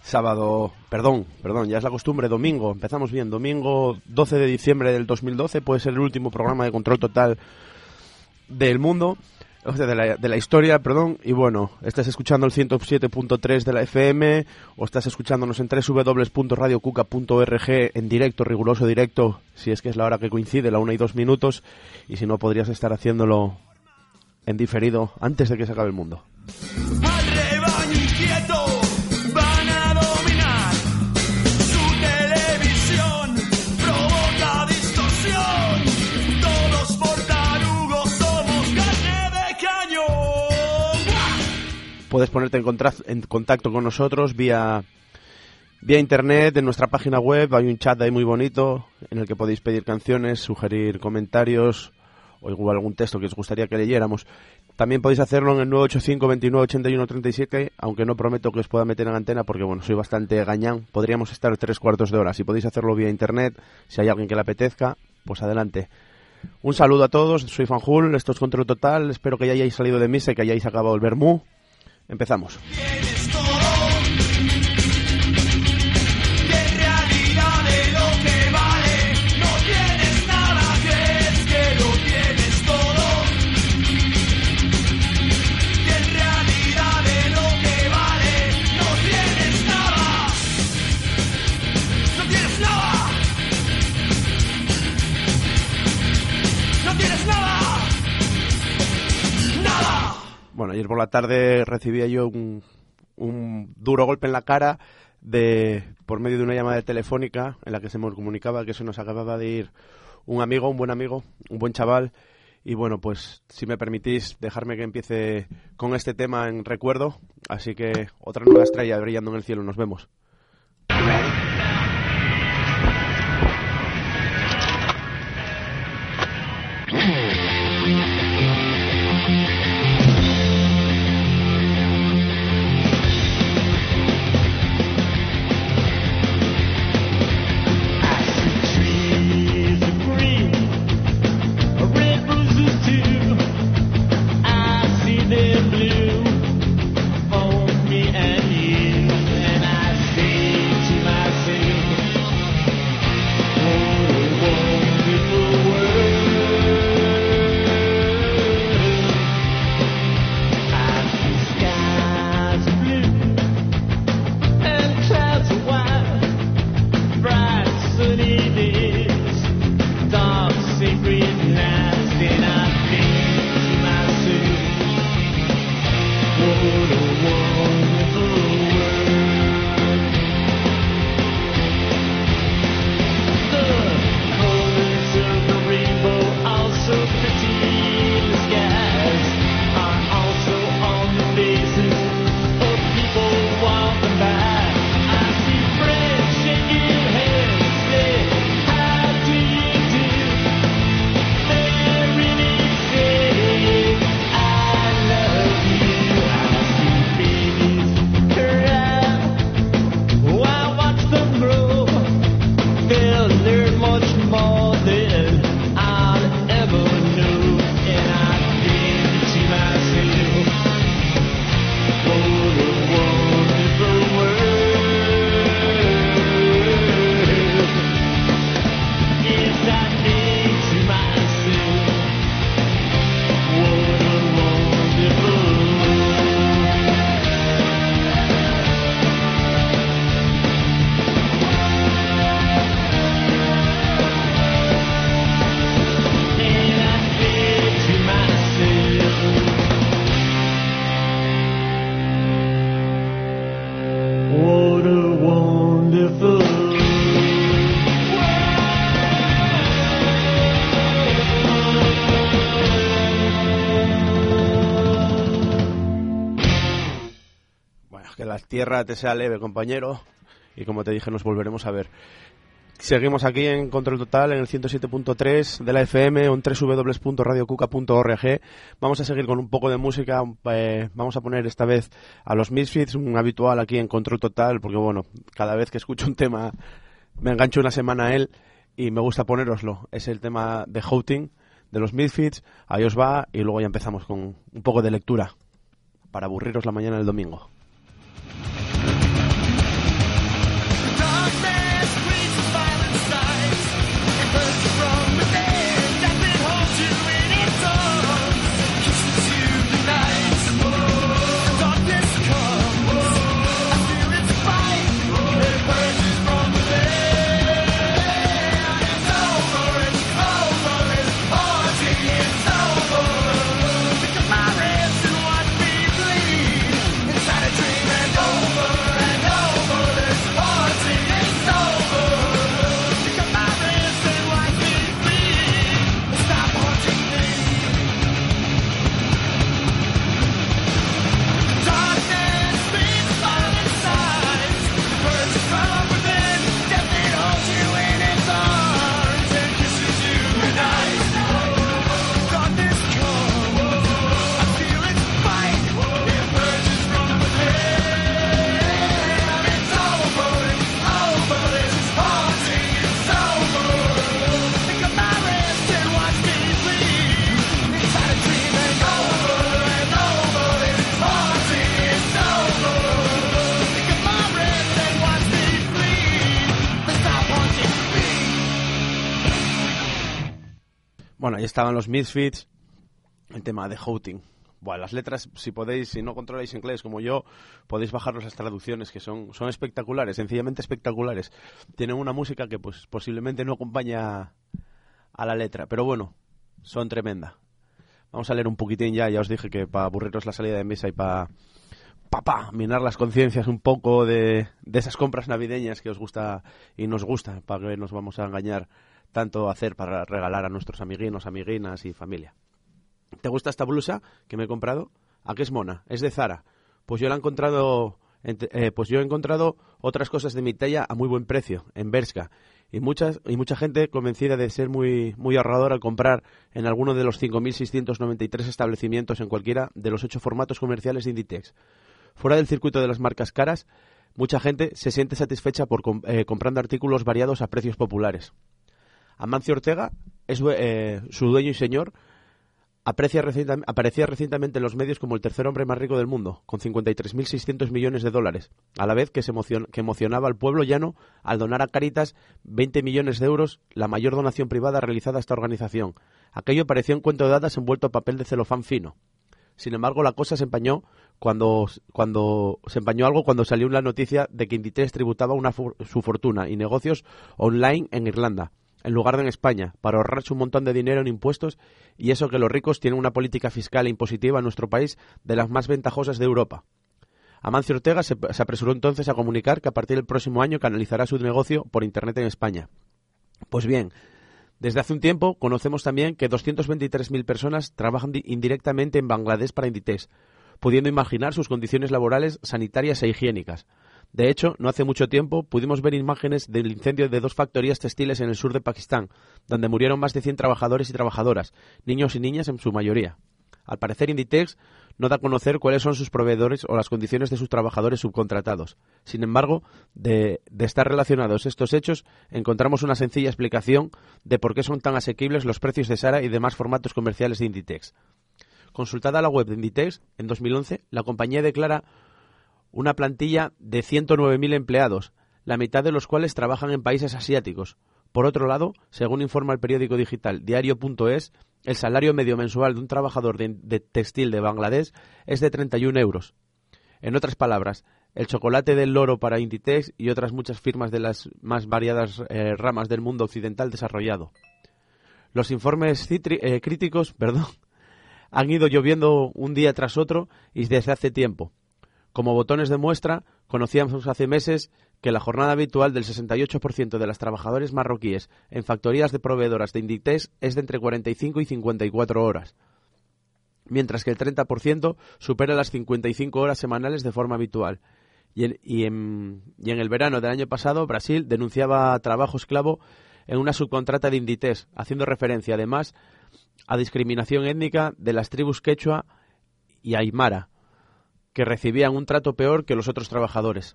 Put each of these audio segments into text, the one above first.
Sábado, perdón, ya es la costumbre, domingo, empezamos bien, domingo 12 de diciembre del 2012, puede ser el último programa de Control Total del mundo, o sea, de la historia, perdón, y bueno, estás escuchando el 107.3 de la FM, o estás escuchándonos en www.radiocuca.org en directo, riguroso directo, si es que es la hora que coincide, la 1 y 2 minutos, y si no podrías estar haciéndolo en diferido antes de que se acabe el mundo. Al rebaño inquieto van a dominar, su televisión provoca distorsión, todos por tarugos somos carne de cañón. Puedes ponerte en contacto con nosotros vía internet, en nuestra página web, hay un chat ahí muy bonito en el que podéis pedir canciones, sugerir comentarios o igual algún texto que os gustaría que leyéramos. También podéis hacerlo en el 985 29 81 37, aunque no prometo que os pueda meter en antena porque, bueno, soy bastante gañán. Podríamos estar 3/4 de hora. Si podéis hacerlo vía internet, si hay alguien que le apetezca, pues adelante. Un saludo a todos, soy Fanjul, esto es Control Total. Espero que ya hayáis salido de misa y que hayáis acabado el vermú. Empezamos. Bueno, ayer por la tarde recibía yo un duro golpe en la cara por medio de una llamada telefónica en la que se me comunicaba que se nos acababa de ir un amigo, un buen amigo, un buen chaval. Y bueno, pues si me permitís dejarme que empiece con este tema en recuerdo. Así que otra nueva estrella brillando en el cielo, nos vemos. Que la tierra te sea leve, compañero, y como te dije, nos volveremos a ver. Seguimos aquí en Control Total, en el 107.3 de la FM, o en www.radiocuca.org. Vamos a seguir con un poco de música. Vamos a poner esta vez a los Misfits, un habitual aquí en Control Total, porque bueno, cada vez que escucho un tema me engancho una semana a él y me gusta ponéroslo. Es el tema de Houting de los Misfits. Ahí os va, y luego ya empezamos con un poco de lectura para aburriros la mañana del domingo. ahí estaban los Misfits, el tema de Houghton. Bueno, las letras, si podéis, si no controláis inglés como yo, podéis bajaros las traducciones, que son espectaculares, sencillamente espectaculares. Tienen una música que pues posiblemente no acompaña a la letra, pero bueno, son tremenda. Vamos a leer un poquitín ya os dije que para aburriros la salida de misa y para minar las conciencias un poco de esas compras navideñas que os gusta y nos gusta, para que nos vamos a engañar tanto hacer para regalar a nuestros amiguinos, amiguinas y familia. ¿Te gusta esta blusa que me he comprado? ¿A qué es mona? Es de Zara. Pues yo he encontrado otras cosas de mi talla a muy buen precio en Bershka y mucha gente convencida de ser muy muy ahorradora al comprar en alguno de los 5.693 establecimientos en cualquiera de los 8 formatos comerciales de Inditex. Fuera del circuito de las marcas caras, mucha gente se siente satisfecha por comprando artículos variados a precios populares. Amancio Ortega es su dueño y señor. Aparecía recientemente en los medios como el tercer hombre más rico del mundo, con 53.600 millones de dólares, a la vez que emocionaba al pueblo llano al donar a Cáritas 20 millones de euros, la mayor donación privada realizada a esta organización. Aquello parecía un cuento de hadas envuelto a papel de celofán fino. Sin embargo, la cosa se empañó cuando salió la noticia de que Inditex tributaba su fortuna y negocios online en Irlanda, en lugar de en España, para ahorrarse un montón de dinero en impuestos, y eso que los ricos tienen una política fiscal e impositiva en nuestro país de las más ventajosas de Europa. Amancio Ortega se apresuró entonces a comunicar que a partir del próximo año canalizará su negocio por Internet en España. Pues bien, desde hace un tiempo conocemos también que 223.000 personas trabajan indirectamente en Bangladesh para Inditex, pudiendo imaginar sus condiciones laborales, sanitarias e higiénicas. De hecho, no hace mucho tiempo pudimos ver imágenes del incendio de 2 factorías textiles en el sur de Pakistán, donde murieron más de 100 trabajadores y trabajadoras, niños y niñas en su mayoría. Al parecer, Inditex no da a conocer cuáles son sus proveedores o las condiciones de sus trabajadores subcontratados. Sin embargo, de estar relacionados estos hechos, encontramos una sencilla explicación de por qué son tan asequibles los precios de Zara y demás formatos comerciales de Inditex. Consultada la web de Inditex, en 2011, la compañía declara una plantilla de 109.000 empleados, la mitad de los cuales trabajan en países asiáticos. Por otro lado, según informa el periódico digital Diario.es, el salario medio mensual de un trabajador de textil de Bangladesh es de 31 euros. En otras palabras, el chocolate del loro para Inditex y otras muchas firmas de las más variadas ramas del mundo occidental desarrollado. Los informes críticos han ido lloviendo un día tras otro y desde hace tiempo. Como botones de muestra, conocíamos hace meses que la jornada habitual del 68% de las trabajadoras marroquíes en factorías de proveedoras de Inditex es de entre 45 y 54 horas, mientras que el 30% supera las 55 horas semanales de forma habitual. Y en el verano del año pasado, Brasil denunciaba trabajo esclavo en una subcontrata de Inditex, haciendo referencia además a discriminación étnica de las tribus quechua y aymara, que recibían un trato peor que los otros trabajadores.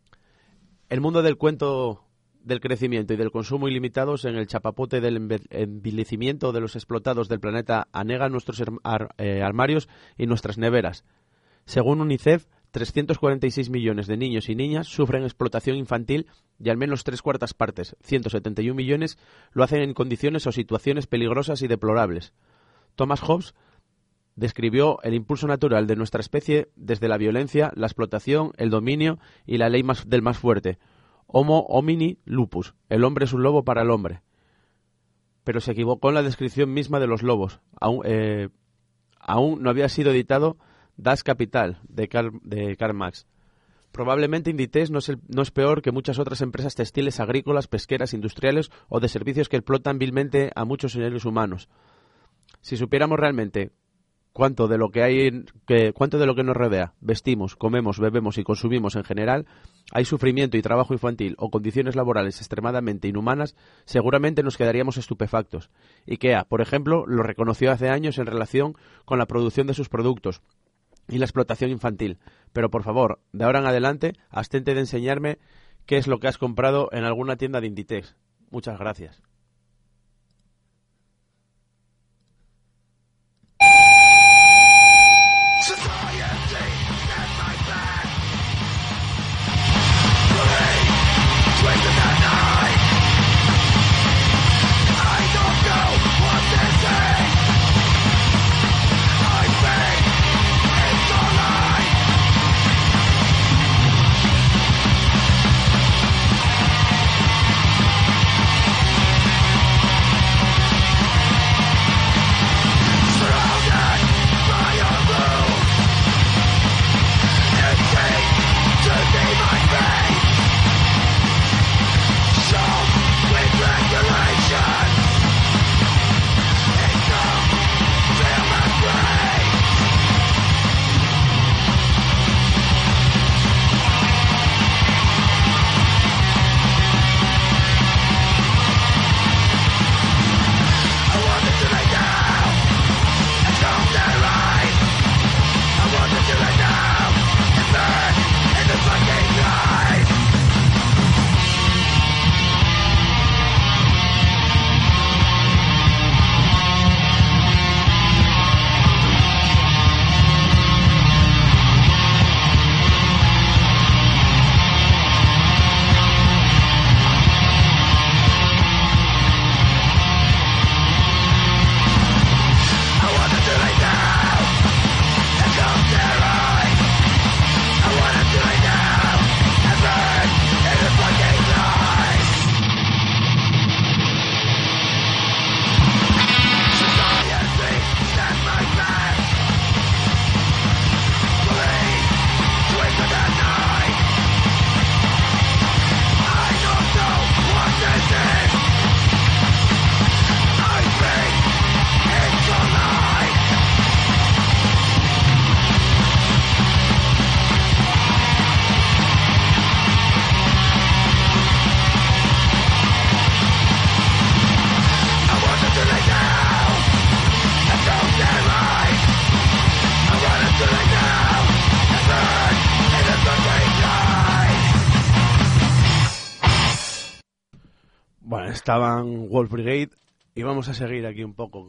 El mundo del cuento del crecimiento y del consumo ilimitados en el chapapote del envilecimiento de los explotados del planeta anega nuestros armarios y nuestras neveras. Según UNICEF, 346 millones de niños y niñas sufren explotación infantil y al menos 3/4 partes, 171 millones, lo hacen en condiciones o situaciones peligrosas y deplorables. Thomas Hobbes describió el impulso natural de nuestra especie desde la violencia, la explotación, el dominio y la ley del más fuerte. Homo homini lupus, el hombre es un lobo para el hombre. Pero se equivocó en la descripción misma de los lobos. Aún no había sido editado Das Kapital de Karl Marx. Probablemente Inditex no es peor que muchas otras empresas textiles, agrícolas, pesqueras, industriales o de servicios que explotan vilmente a muchos seres humanos. Si supiéramos realmente cuánto de lo que nos rodea, vestimos, comemos, bebemos y consumimos en general, hay sufrimiento y trabajo infantil o condiciones laborales extremadamente inhumanas, seguramente nos quedaríamos estupefactos. IKEA, por ejemplo, lo reconoció hace años en relación con la producción de sus productos y la explotación infantil. Pero por favor, de ahora en adelante, abstente de enseñarme qué es lo que has comprado en alguna tienda de Inditex. Muchas gracias. I don't know what this is. estaban Wolf Brigade, y vamos a seguir aquí un poco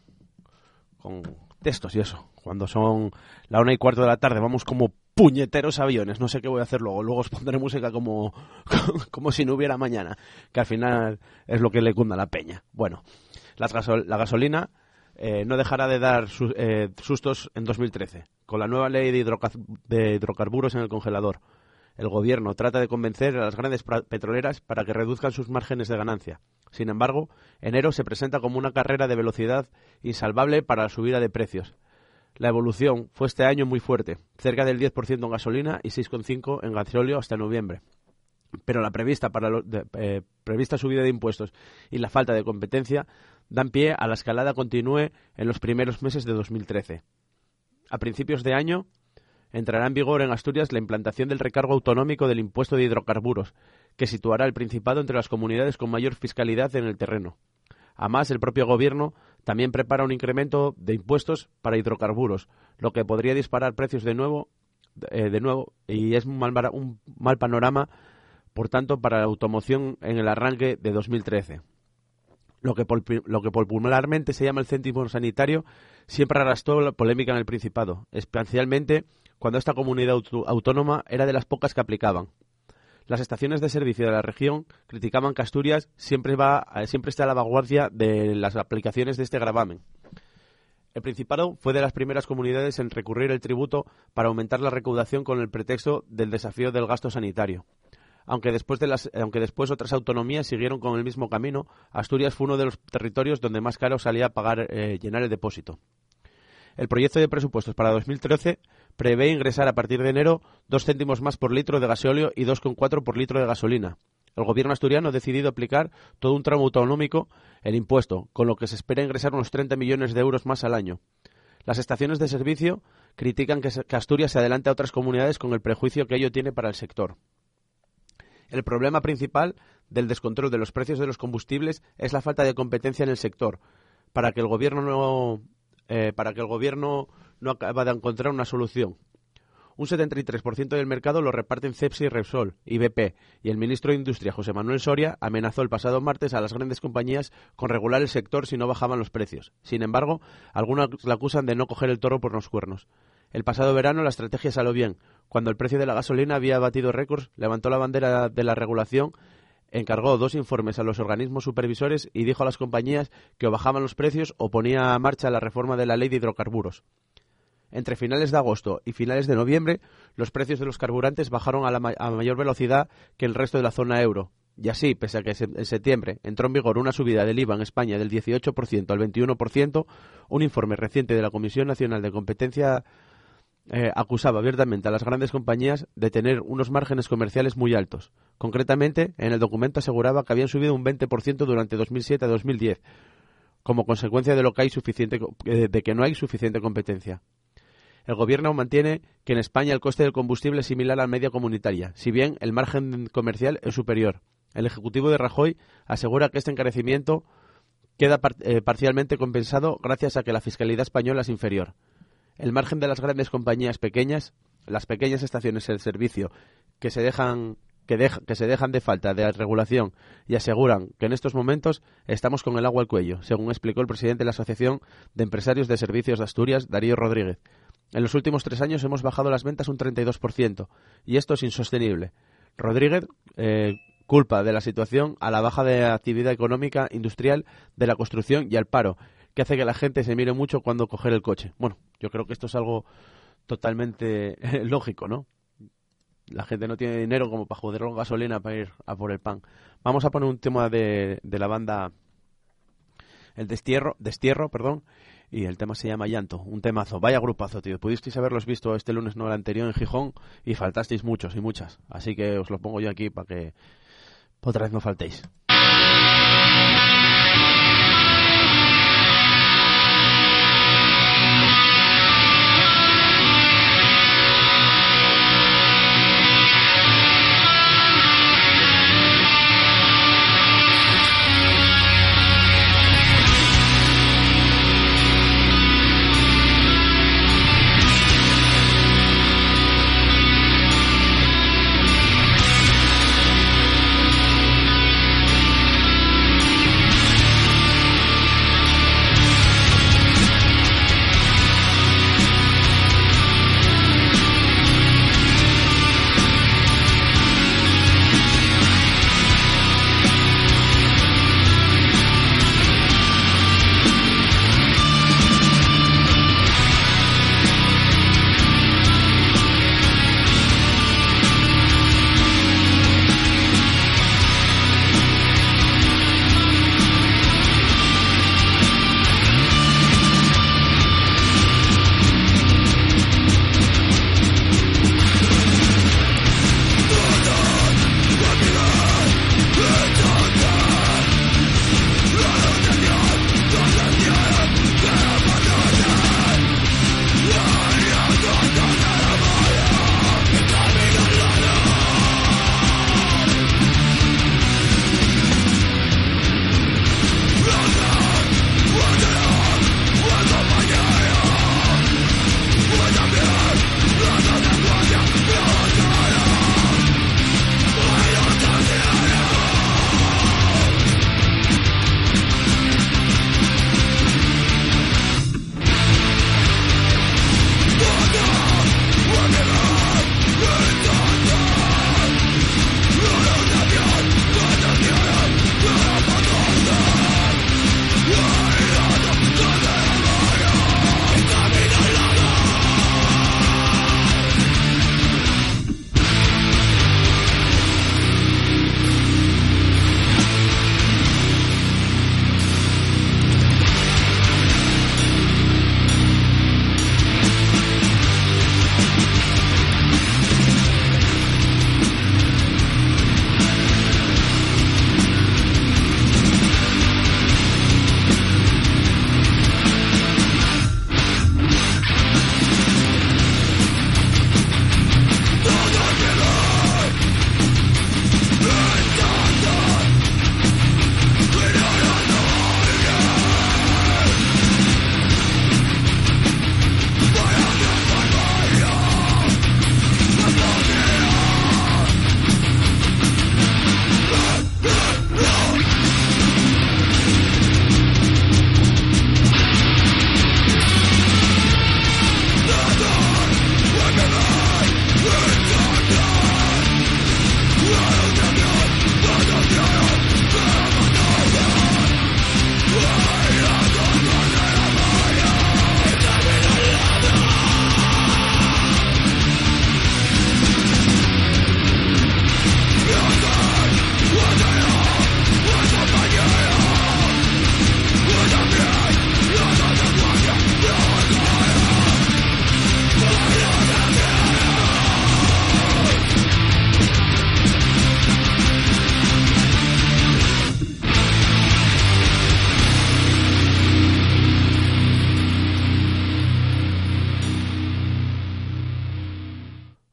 con textos y eso. Cuando son la 1:15 de la tarde, vamos como puñeteros aviones. No sé qué voy a hacer luego. Luego os pondré música como si no hubiera mañana, que al final es lo que le cunda a la peña. Bueno, la gasolina no dejará de dar sustos en 2013. Con la nueva ley de hidrocarburos en el congelador, el gobierno trata de convencer a las grandes petroleras para que reduzcan sus márgenes de ganancia. Sin embargo, enero se presenta como una carrera de velocidad insalvable para la subida de precios. La evolución fue este año muy fuerte, cerca del 10% en gasolina y 6,5% en gasóleo hasta noviembre. Pero la prevista subida de impuestos y la falta de competencia dan pie a la escalada continúe en los primeros meses de 2013. A principios de año entrará en vigor en Asturias la implantación del recargo autonómico del impuesto de hidrocarburos, que situará el Principado entre las comunidades con mayor fiscalidad en el terreno. Además, el propio gobierno también prepara un incremento de impuestos para hidrocarburos, lo que podría disparar precios de nuevo, y es un mal panorama, por tanto, para la automoción en el arranque de 2013. Lo que popularmente se llama el céntimo sanitario siempre arrastró la polémica en el Principado, especialmente cuando esta comunidad autónoma era de las pocas que aplicaban. Las estaciones de servicio de la región criticaban que Asturias siempre está a la vanguardia de las aplicaciones de este gravamen. El Principado fue de las primeras comunidades en recurrir el tributo para aumentar la recaudación con el pretexto del desafío del gasto sanitario. Aunque después otras autonomías siguieron con el mismo camino, Asturias fue uno de los territorios donde más caro salía pagar llenar el depósito. El proyecto de presupuestos para 2013 prevé ingresar a partir de enero 2 céntimos más por litro de gasóleo y 2,4 por litro de gasolina. El gobierno asturiano ha decidido aplicar todo un tramo autonómico el impuesto, con lo que se espera ingresar unos 30 millones de euros más al año. Las estaciones de servicio critican que Asturias se adelante a otras comunidades con el prejuicio que ello tiene para el sector. El problema principal del descontrol de los precios de los combustibles es la falta de competencia en el sector, para que el gobierno no acaba de encontrar una solución. Un 73% del mercado lo reparten Cepsa y Repsol y BP, y el ministro de Industria, José Manuel Soria, amenazó el pasado martes a las grandes compañías con regular el sector si no bajaban los precios. Sin embargo, algunos la acusan de no coger el toro por los cuernos. El pasado verano la estrategia salió bien. Cuando el precio de la gasolina había batido récords, levantó la bandera de la regulación, encargó 2 informes a los organismos supervisores y dijo a las compañías que o bajaban los precios o ponía a marcha la reforma de la ley de hidrocarburos. Entre finales de agosto y finales de noviembre, los precios de los carburantes bajaron a mayor velocidad que el resto de la zona euro. Y así, pese a que en septiembre entró en vigor una subida del IVA en España del 18% al 21%, un informe reciente de la Comisión Nacional de Competencia acusaba abiertamente a las grandes compañías de tener unos márgenes comerciales muy altos. Concretamente, en el documento aseguraba que habían subido un 20% durante 2007 a 2010, como consecuencia de que no hay suficiente competencia. El gobierno mantiene que en España el coste del combustible es similar a la media comunitaria, si bien el margen comercial es superior. El ejecutivo de Rajoy asegura que este encarecimiento queda parcialmente compensado gracias a que la fiscalidad española es inferior. El margen de las grandes compañías pequeñas, las pequeñas estaciones de servicio que se dejan de falta de regulación y aseguran que en estos momentos estamos con el agua al cuello, según explicó el presidente de la Asociación de Empresarios de Servicios de Asturias, Darío Rodríguez. En los últimos 3 años hemos bajado las ventas un 32%, y esto es insostenible. Rodríguez culpa de la situación a la baja de actividad económica industrial, de la construcción y al paro, que hace que la gente se mire mucho cuando coger el coche. Bueno, yo creo que esto es algo totalmente lógico, ¿no? La gente no tiene dinero como para joder con gasolina para ir a por el pan. Vamos a poner un tema de la banda El Destierro, y el tema se llama Llanto, un temazo. Vaya grupazo, tío. Pudisteis haberlos visto este lunes, no el anterior, en Gijón, y faltasteis muchos y muchas. Así que os lo pongo yo aquí para que otra vez no faltéis.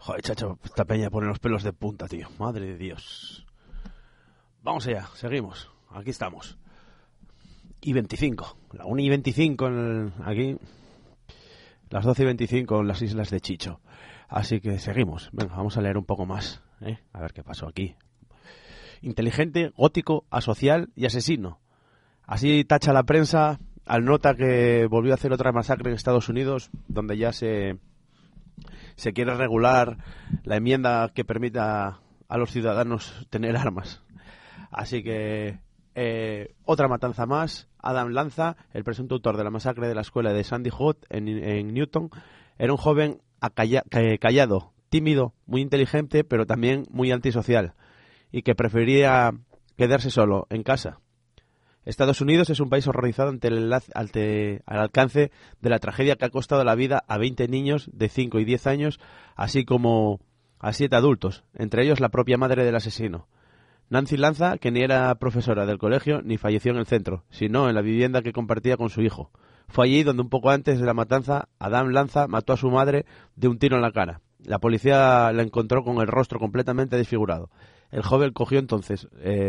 Joder, chacho, esta peña pone los pelos de punta, tío. Madre de Dios. Vamos allá, seguimos. Aquí estamos. Y 25. La 1 y 25 aquí. Las 12 y 25 en las islas de Chicho. Así que seguimos. Venga, vamos a leer un poco más. A ver qué pasó aquí. Inteligente, gótico, asocial y asesino. Así tacha la prensa al nota que volvió a hacer otra masacre en Estados Unidos, donde ya se quiere regular la enmienda que permita a los ciudadanos tener armas. Así que otra matanza más. Adam Lanza, el presunto autor de la masacre de la escuela de Sandy Hook en Newton, era un joven callado, tímido, muy inteligente, pero también muy antisocial, y que prefería quedarse solo en casa. Estados Unidos es un país horrorizado ante el alcance de la tragedia que ha costado la vida a 20 niños de 5 y 10 años, así como a 7 adultos, entre ellos la propia madre del asesino. Nancy Lanza, que ni era profesora del colegio ni falleció en el centro, sino en la vivienda que compartía con su hijo. Fue allí donde un poco antes de la matanza, Adam Lanza mató a su madre de un tiro en la cara. La policía la encontró con el rostro completamente desfigurado. El joven cogió entonces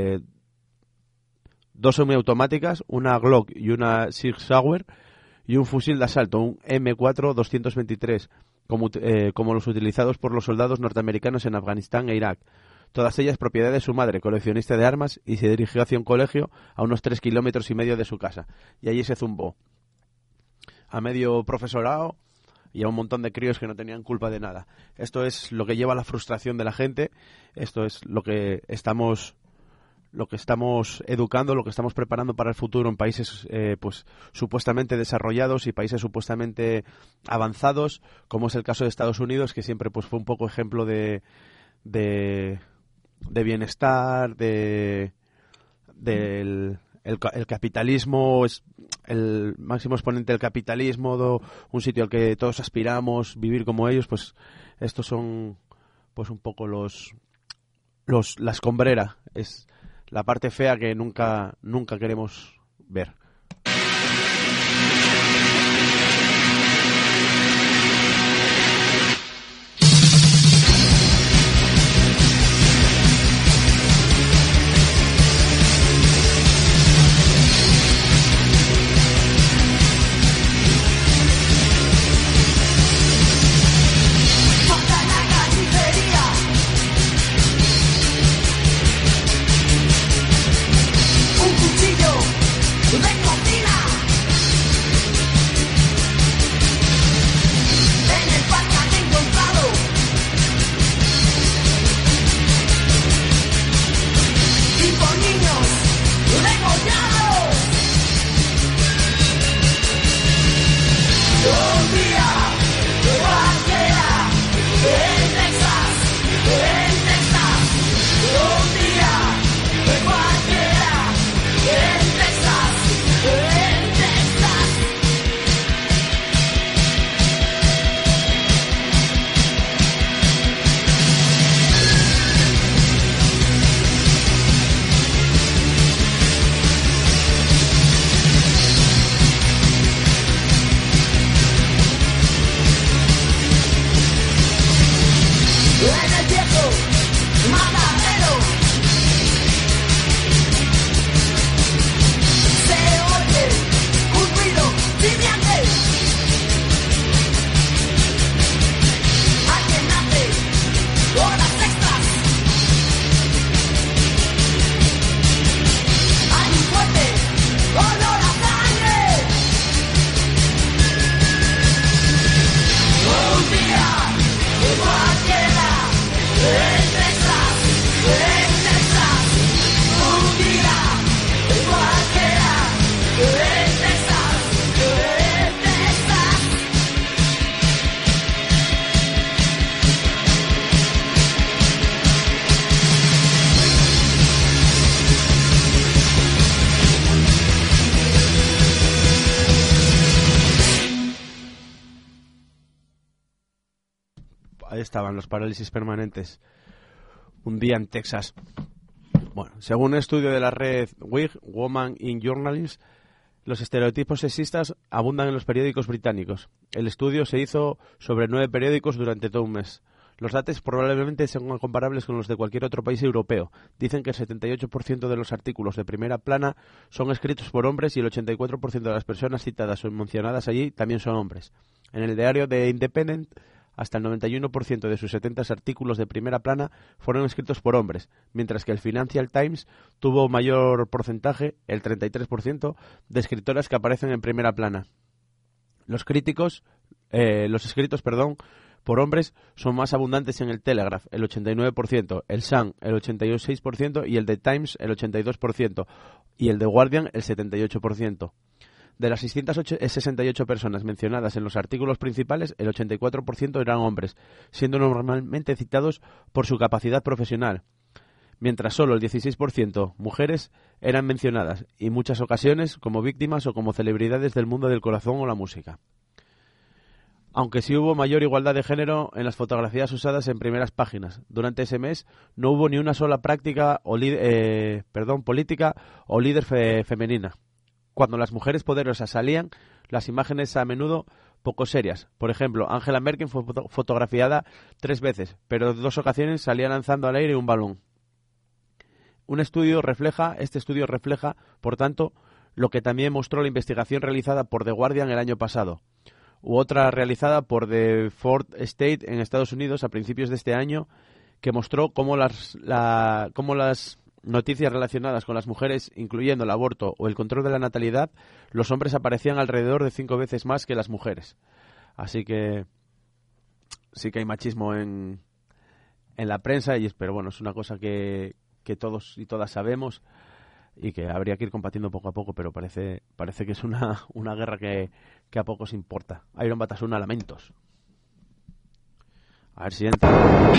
2 semiautomáticas, una Glock y una Sig Sauer, y un fusil de asalto, un M4-223, como los utilizados por los soldados norteamericanos en Afganistán e Irak. Todas ellas propiedad de su madre, coleccionista de armas, y se dirigió hacia un colegio a unos 3,5 kilómetros de su casa. Y allí se zumbó a medio profesorado y a un montón de críos que no tenían culpa de nada. Esto es lo que lleva a la frustración de la gente. Esto es lo que estamos educando, lo que estamos preparando para el futuro en países pues supuestamente desarrollados y países supuestamente avanzados, como es el caso de Estados Unidos, que siempre pues fue un poco ejemplo de bienestar, el capitalismo es el máximo exponente del capitalismo, un sitio al que todos aspiramos, vivir como ellos. Pues estos son pues un poco la escombrera, es la parte fea que nunca queremos ver. Ahí estaban los parálisis permanentes. Un día en Texas. Bueno, según un estudio de la red WIG, Women in Journalism, los estereotipos sexistas abundan en los periódicos británicos. El estudio se hizo sobre 9 periódicos durante todo un mes. Los datos probablemente sean comparables con los de cualquier otro país europeo. Dicen que el 78% de los artículos de primera plana son escritos por hombres y el 84% de las personas citadas o mencionadas allí también son hombres. En el diario The Independent, hasta el 91% de sus 70 artículos de primera plana fueron escritos por hombres, mientras que el Financial Times tuvo mayor porcentaje, el 33%, de escritoras que aparecen en primera plana. Los escritos, por hombres son más abundantes en el Telegraph, el 89%, el Sun, el 86% y el The Times, el 82%, y el The Guardian, el 78%. De las 668 personas mencionadas en los artículos principales, el 84% eran hombres, siendo normalmente citados por su capacidad profesional, mientras solo el 16% mujeres eran mencionadas, y en muchas ocasiones como víctimas o como celebridades del mundo del corazón o la música. Aunque sí hubo mayor igualdad de género en las fotografías usadas en primeras páginas. Durante ese mes no hubo ni una sola política o líder femenina. Cuando las mujeres poderosas salían, las imágenes a menudo poco serias. Por ejemplo, Angela Merkel fue fotografiada 3 veces, pero en 2 ocasiones salía lanzando al aire un balón. Este estudio refleja, por tanto, lo que también mostró la investigación realizada por The Guardian el año pasado, u otra realizada por The Ford State en Estados Unidos a principios de este año, que mostró cómo las noticias relacionadas con las mujeres, incluyendo el aborto o el control de la natalidad, los hombres aparecían alrededor de 5 veces más que las mujeres. Así que sí que hay machismo en la prensa, pero bueno, es una cosa que todos y todas sabemos y que habría que ir combatiendo poco a poco, pero parece que es una guerra que a pocos importa. Iron Batasuna, lamentos. A ver si entra.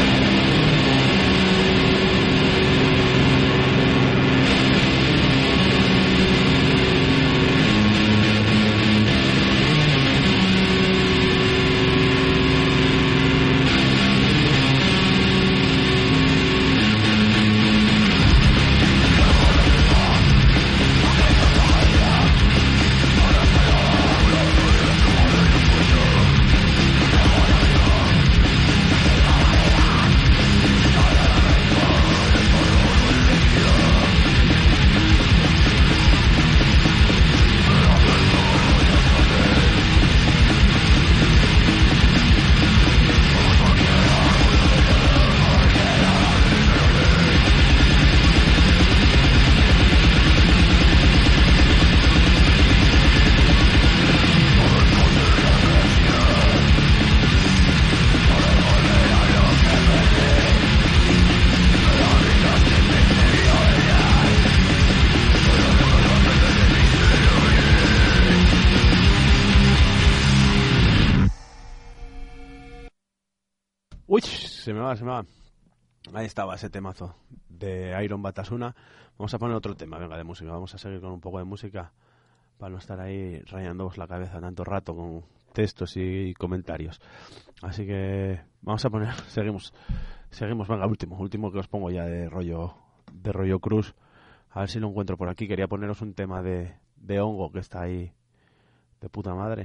Se me va. Ahí estaba ese temazo de Iron Batasuna. Vamos a poner otro tema, venga, de música. Vamos a seguir con un poco de música para no estar ahí rayándoos la cabeza tanto rato con textos y comentarios. Así que vamos a poner, seguimos, venga, último que os pongo ya de rollo Cruz. A ver si lo encuentro por aquí. Quería poneros un tema de Hongo que está ahí de puta madre.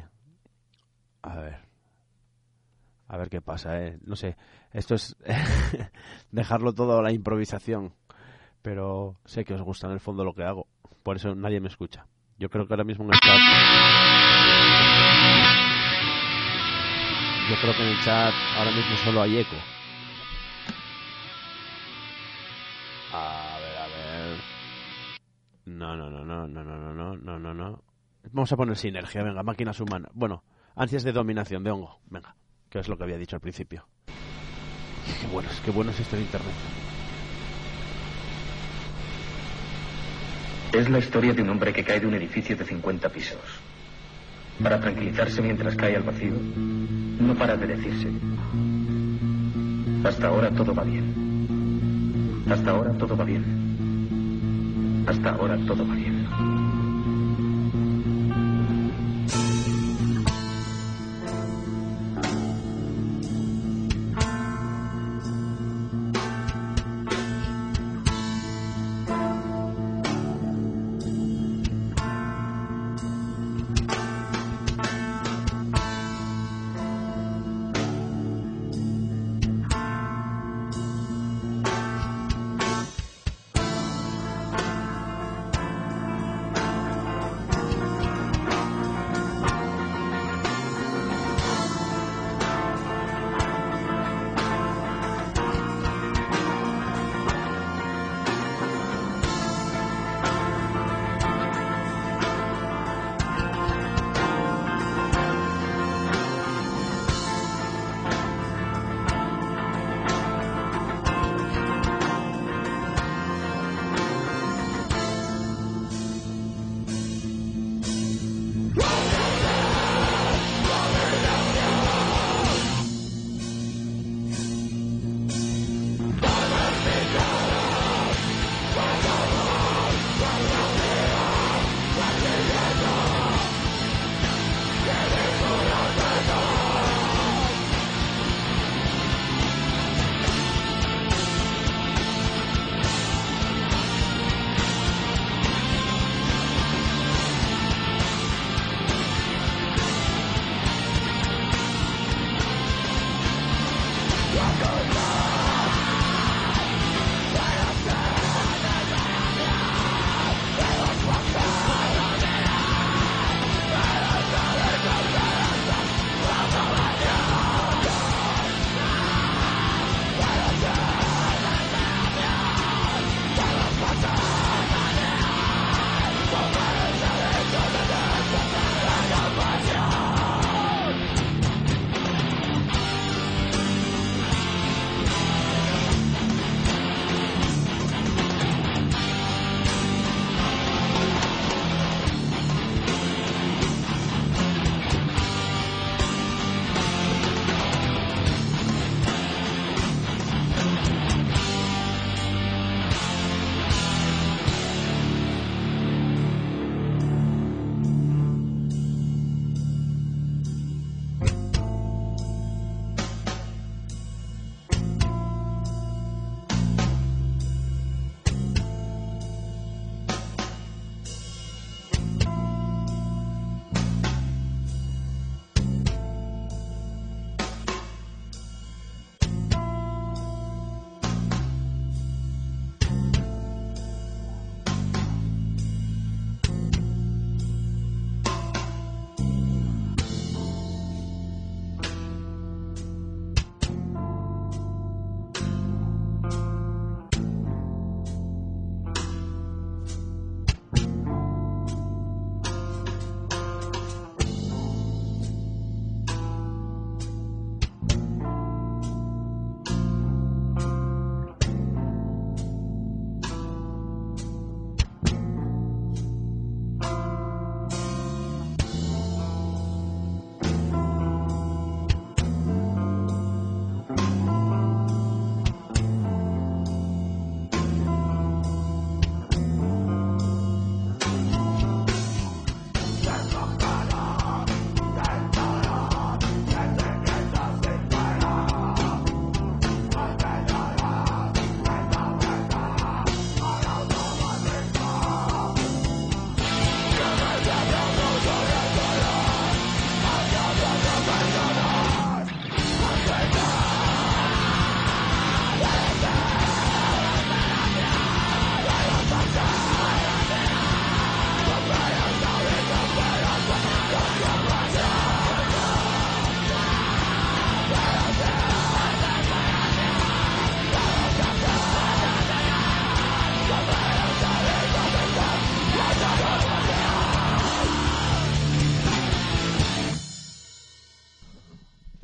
A ver qué pasa, no sé, esto es dejarlo todo a la improvisación, pero sé que os gusta en el fondo lo que hago, por eso nadie me escucha. Yo creo que ahora mismo en el chat, ahora mismo solo hay eco. A ver. No. Vamos a poner sinergia, venga, máquinas humanas. Bueno, ansias de dominación de Hongo, venga. Que es lo que había dicho al principio. Qué bueno es esto de internet. Es la historia de un hombre que cae de un edificio de 50 pisos. Para tranquilizarse mientras cae al vacío, no para de decirse: hasta ahora todo va bien. Hasta ahora todo va bien. Hasta ahora todo va bien.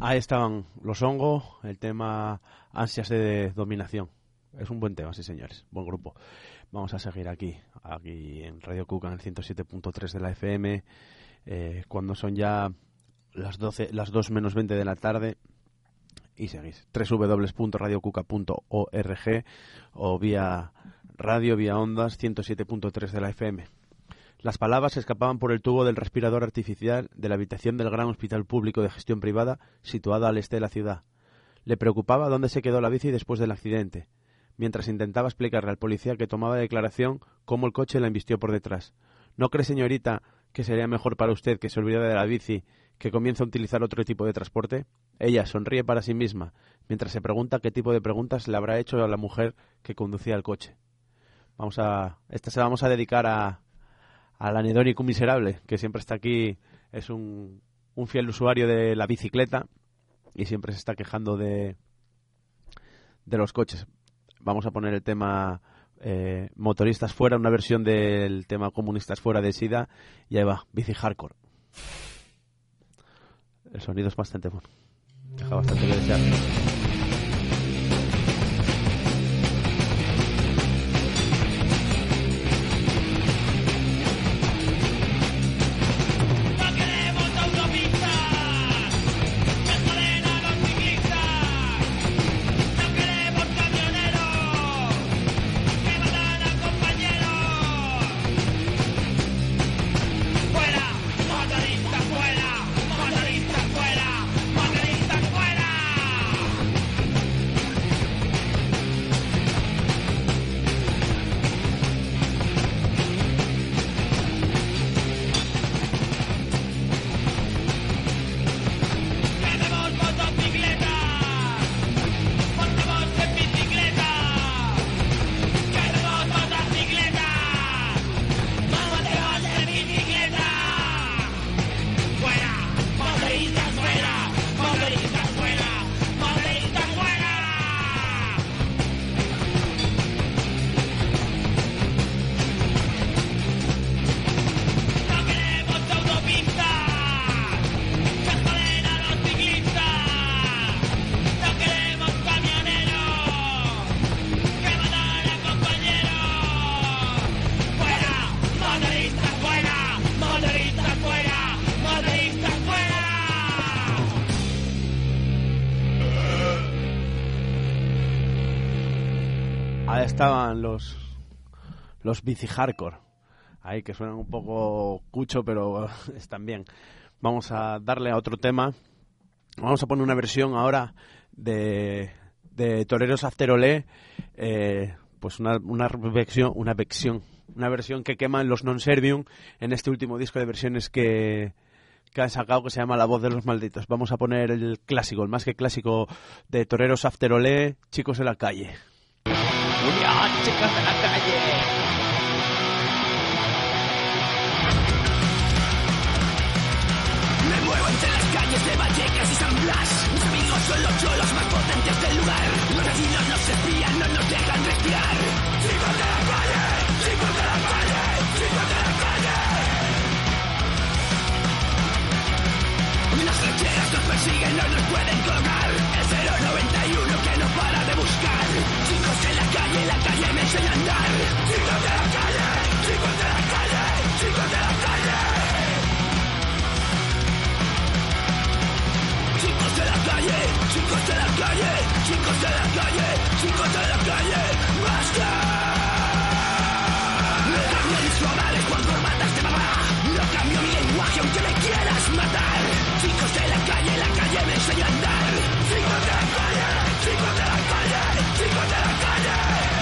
Ahí estaban Los Hongo, el tema Ansias de Dominación. Es un buen tema, sí señores, buen grupo. Vamos a seguir aquí en Radio Cuca, en el 107.3 de la FM, cuando son ya las 2 menos 20 de la tarde, y seguís www.radiocuca.org o vía radio, vía ondas, 107.3 de la FM. Las palabras escapaban por el tubo del respirador artificial de la habitación del gran hospital público de gestión privada situado al este de la ciudad. Le preocupaba dónde se quedó la bici después del accidente, mientras intentaba explicarle al policía que tomaba declaración cómo el coche la embistió por detrás. ¿No cree, señorita, que sería mejor para usted que se olvidara de la bici, que comience a utilizar otro tipo de transporte? Ella sonríe para sí misma, mientras se pregunta qué tipo de preguntas le habrá hecho a la mujer que conducía el coche. Esta se la vamos a dedicar al anedónico miserable, que siempre está aquí, es un fiel usuario de la bicicleta y siempre se está quejando de los coches. Vamos a poner el tema Motoristas Fuera, una versión del tema Comunistas Fuera de Sida, y ahí va, Bici Hardcore. El sonido es bastante bueno, deja bastante que desear. Estaban los bici hardcore ahí, que suenan un poco cucho, pero están bien. Vamos a darle a otro tema. Vamos a poner una versión ahora de Toreros After Olé, pues una versión que queman los Non Servium en este último disco de versiones que han sacado, que se llama La Voz de los Malditos. Vamos a poner el clásico, el más que clásico de Toreros After Olé, Chicos de la Calle. ¡Unión, chicos de la calle! Me muevo entre las calles de Vallecas y San Blas. Mis amigos son los cholos más potentes del lugar. Los vecinos nos espían, no nos dejan respirar. ¡Chicos de la calle! ¡Chicos de la calle! ¡Chicos de la calle! Las rancheras nos persiguen, no nos pueden colgar. El 091 que no para de buscar. Chicos de la calle me enseña a andar. Chicos de la calle, chicos de la calle, chicos de la calle. Chicos de la calle, chicos de la calle, chicos de la calle, chicos de la calle, basta. No cambio mis florales por corbatas de mamá. No cambio mi lenguaje aunque me quieras matar. Chicos de la calle me enseña a andar. Chicos de la calle, chicos de la calle, chicos de la calle.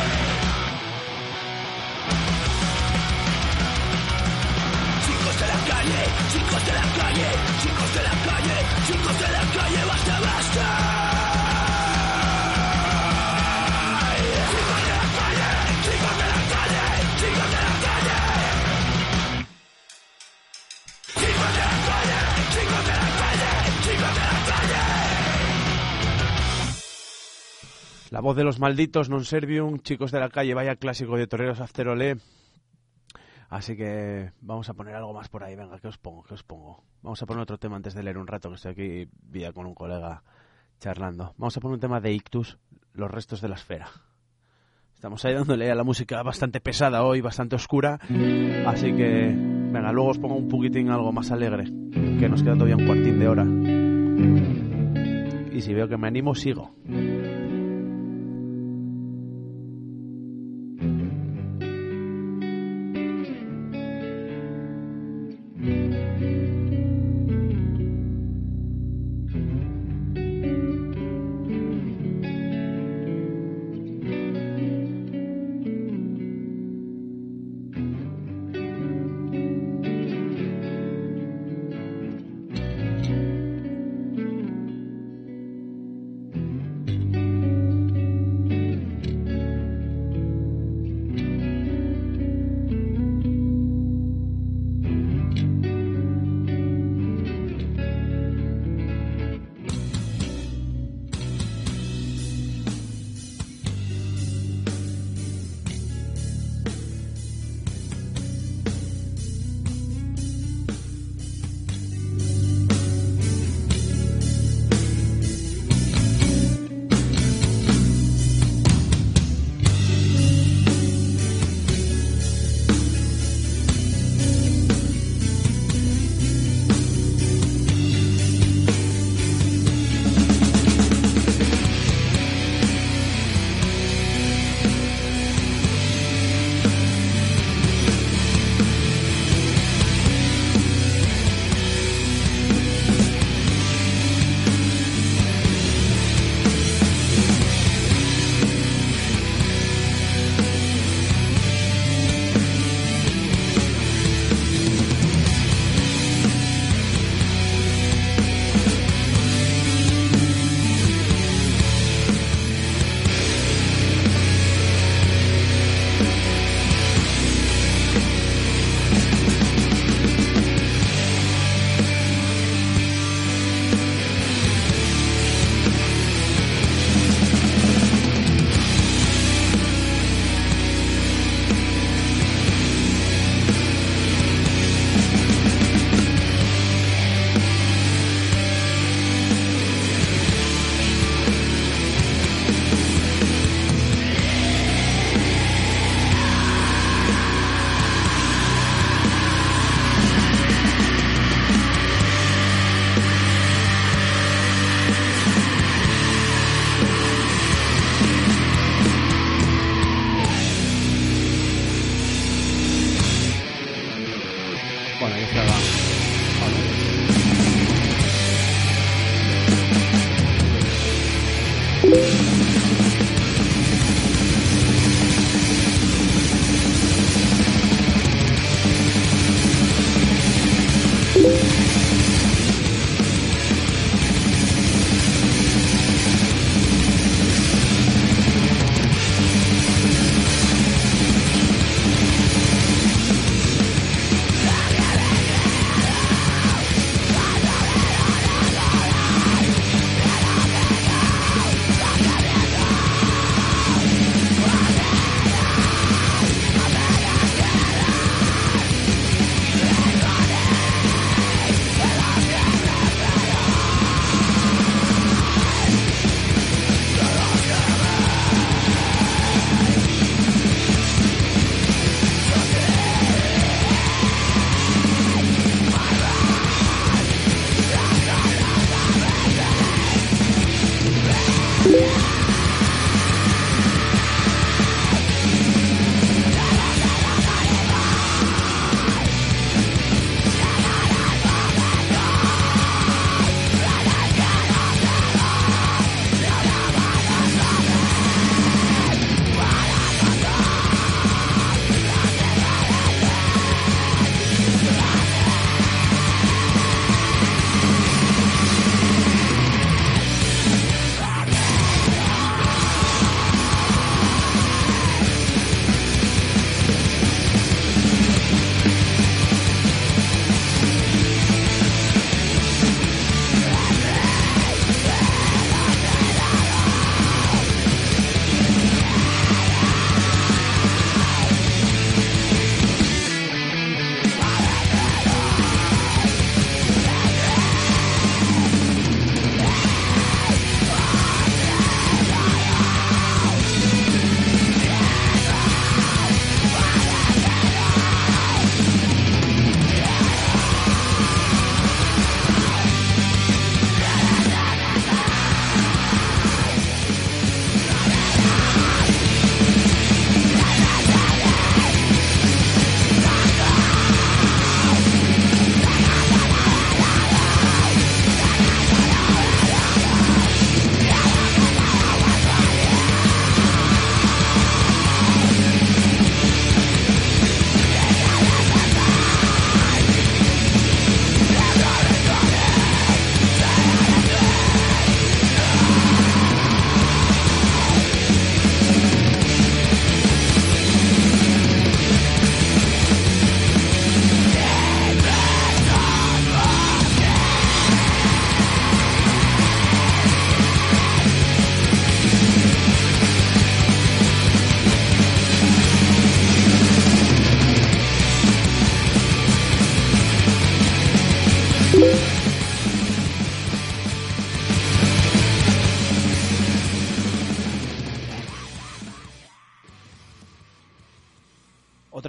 Chicos de la calle, chicos de la calle, chicos de la calle, chicos de la calle, basta, basta. Chicos de la calle, chicos de la calle, chicos de la calle. Chicos de la calle, chicos de la calle, chicos de la calle. La Voz de los Malditos, Non Servium, Chicos de la Calle, vaya clásico de Toreros After Olé. Así que vamos a poner algo más por ahí. Venga, ¿qué os pongo? Vamos a poner otro tema antes de leer un rato, que estoy aquí vía con un colega charlando. Vamos a poner un tema de Ictus, Los restos de la esfera. Estamos ahí dándole a la música bastante pesada hoy, bastante oscura. Así que, venga, luego os pongo un poquitín algo más alegre, que nos queda todavía un cuartín de hora. Y si veo que me animo, sigo.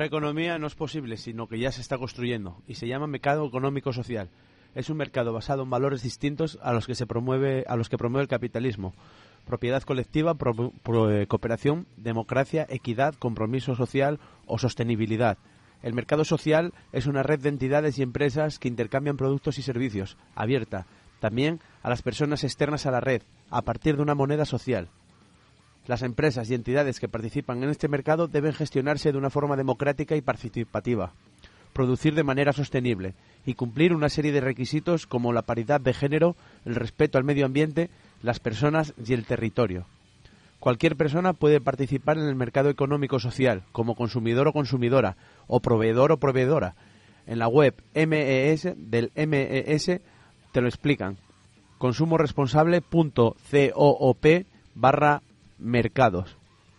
Otra economía no es posible, sino que ya se está construyendo, y se llama mercado económico social. Es un mercado basado en valores distintos a los que promueve el capitalismo: propiedad colectiva, cooperación, democracia, equidad, compromiso social o sostenibilidad. El mercado social es una red de entidades y empresas que intercambian productos y servicios, abierta también a las personas externas a la red, a partir de una moneda social. Las empresas y entidades que participan en este mercado deben gestionarse de una forma democrática y participativa, producir de manera sostenible y cumplir una serie de requisitos como la paridad de género, el respeto al medio ambiente, las personas y el territorio. Cualquier persona puede participar en el mercado económico social como consumidor o consumidora, o proveedor o proveedora. En la web del MES te lo explican: consumoresponsable.coop/mercados.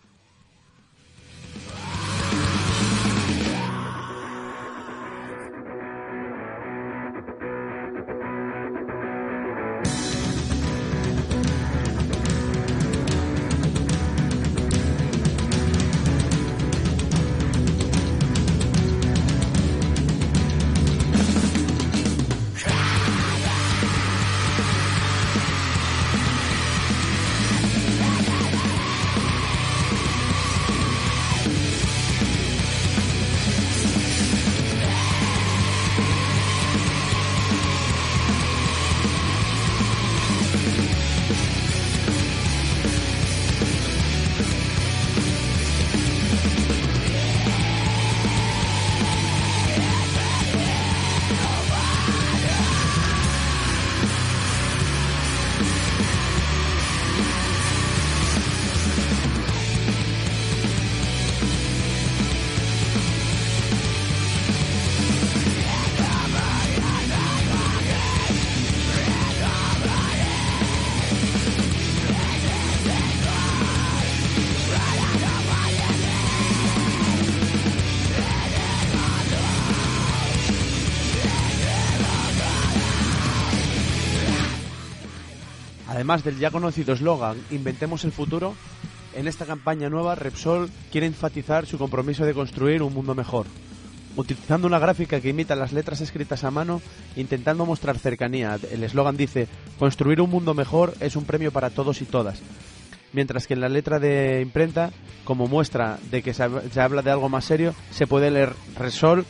Además del ya conocido eslogan "Inventemos el futuro", en esta campaña nueva Repsol quiere enfatizar su compromiso de construir un mundo mejor. Utilizando una gráfica que imita las letras escritas a mano, intentando mostrar cercanía, el eslogan dice: "Construir un mundo mejor es un premio para todos y todas". Mientras que en la letra de imprenta, como muestra de que se habla de algo más serio, se puede leer: Repsol,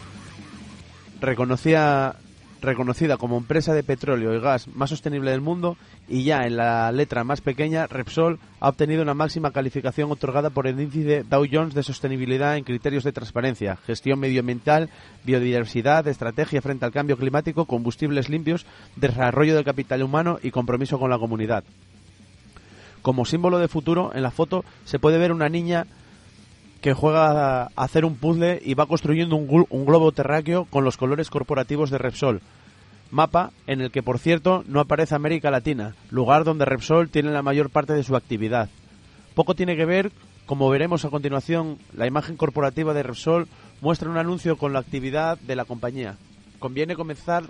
reconocida como empresa de petróleo y gas más sostenible del mundo, y ya en la letra más pequeña, Repsol ha obtenido una máxima calificación otorgada por el índice Dow Jones de sostenibilidad en criterios de transparencia, gestión medioambiental, biodiversidad, estrategia frente al cambio climático, combustibles limpios, desarrollo del capital humano y compromiso con la comunidad. Como símbolo de futuro, en la foto se puede ver una niña que juega a hacer un puzzle y va construyendo un globo terráqueo con los colores corporativos de Repsol. Mapa en el que, por cierto, no aparece América Latina, lugar donde Repsol tiene la mayor parte de su actividad. Poco tiene que ver, como veremos a continuación, la imagen corporativa de Repsol muestra un anuncio con la actividad de la compañía. Conviene comenzar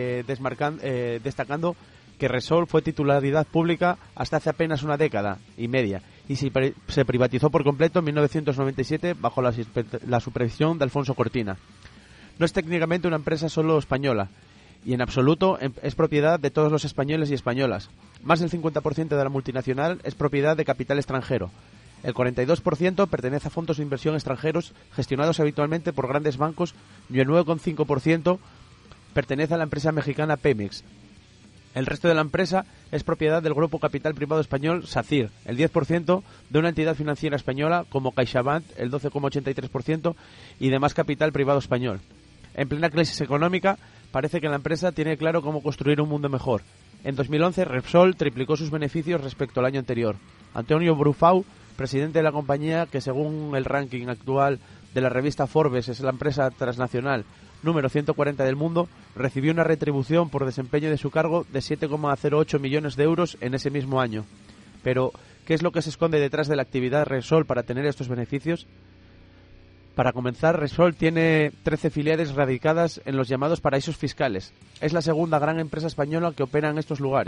destacando que Repsol fue titularidad pública hasta hace apenas una década y media, y se privatizó por completo en 1997 bajo la supervisión de Alfonso Cortina. No es técnicamente una empresa solo española, y en absoluto es propiedad de todos los españoles y españolas. Más del 50% de la multinacional es propiedad de capital extranjero. El 42% pertenece a fondos de inversión extranjeros gestionados habitualmente por grandes bancos, y el 9,5% pertenece a la empresa mexicana Pemex. El resto de la empresa es propiedad del grupo capital privado español SACIR, el 10%, de una entidad financiera española como CaixaBank, el 12,83%, y demás capital privado español. En plena crisis económica, parece que la empresa tiene claro cómo construir un mundo mejor. En 2011, Repsol triplicó sus beneficios respecto al año anterior. Antonio Brufau, presidente de la compañía, que según el ranking actual de la revista Forbes es la empresa transnacional número 140 del mundo, recibió una retribución por desempeño de su cargo de 7,08 millones de euros en ese mismo año. Pero, ¿qué es lo que se esconde detrás de la actividad Repsol para tener estos beneficios? Para comenzar, Repsol tiene 13 filiales radicadas en los llamados paraísos fiscales. Es la segunda gran empresa española que opera en estos lugares.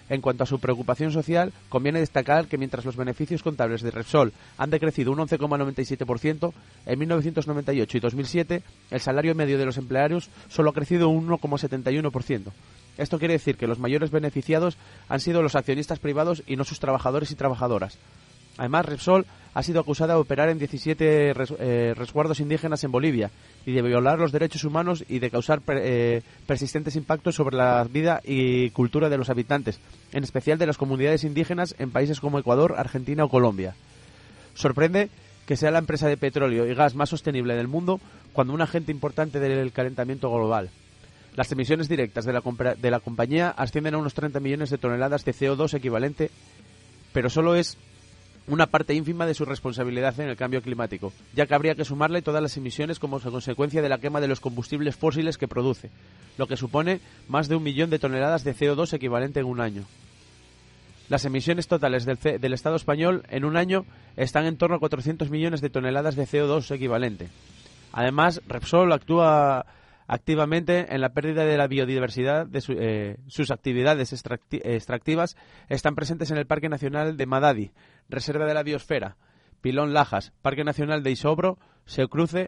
En cuanto a su preocupación social, conviene destacar que mientras los beneficios contables de Repsol han decrecido un 11,97%, en 1998 y 2007 el salario medio de los empleados solo ha crecido un 1,71%. Esto quiere decir que los mayores beneficiados han sido los accionistas privados y no sus trabajadores y trabajadoras. Además, Repsol ha sido acusada de operar en 17 resguardos indígenas en Bolivia y de violar los derechos humanos y de causar persistentes impactos sobre la vida y cultura de los habitantes, en especial de las comunidades indígenas en países como Ecuador, Argentina o Colombia. Sorprende que sea la empresa de petróleo y gas más sostenible del mundo cuando un agente importante del calentamiento global. Las emisiones directas de la compañía ascienden a unos 30 millones de toneladas de CO2 equivalente, pero solo es una parte ínfima de su responsabilidad en el cambio climático, ya que habría que sumarle todas las emisiones como consecuencia de la quema de los combustibles fósiles que produce, lo que supone más de 1 millón de toneladas de CO2 equivalente en un año. Las emisiones totales del Estado español en un año están en torno a 400 millones de toneladas de CO2 equivalente. Además, Repsol actúa activamente en la pérdida de la biodiversidad. Sus actividades extractivas están presentes en el Parque Nacional de Madadi, Reserva de la Biosfera, Pilón Lajas, Parque Nacional de Isobro, Secure,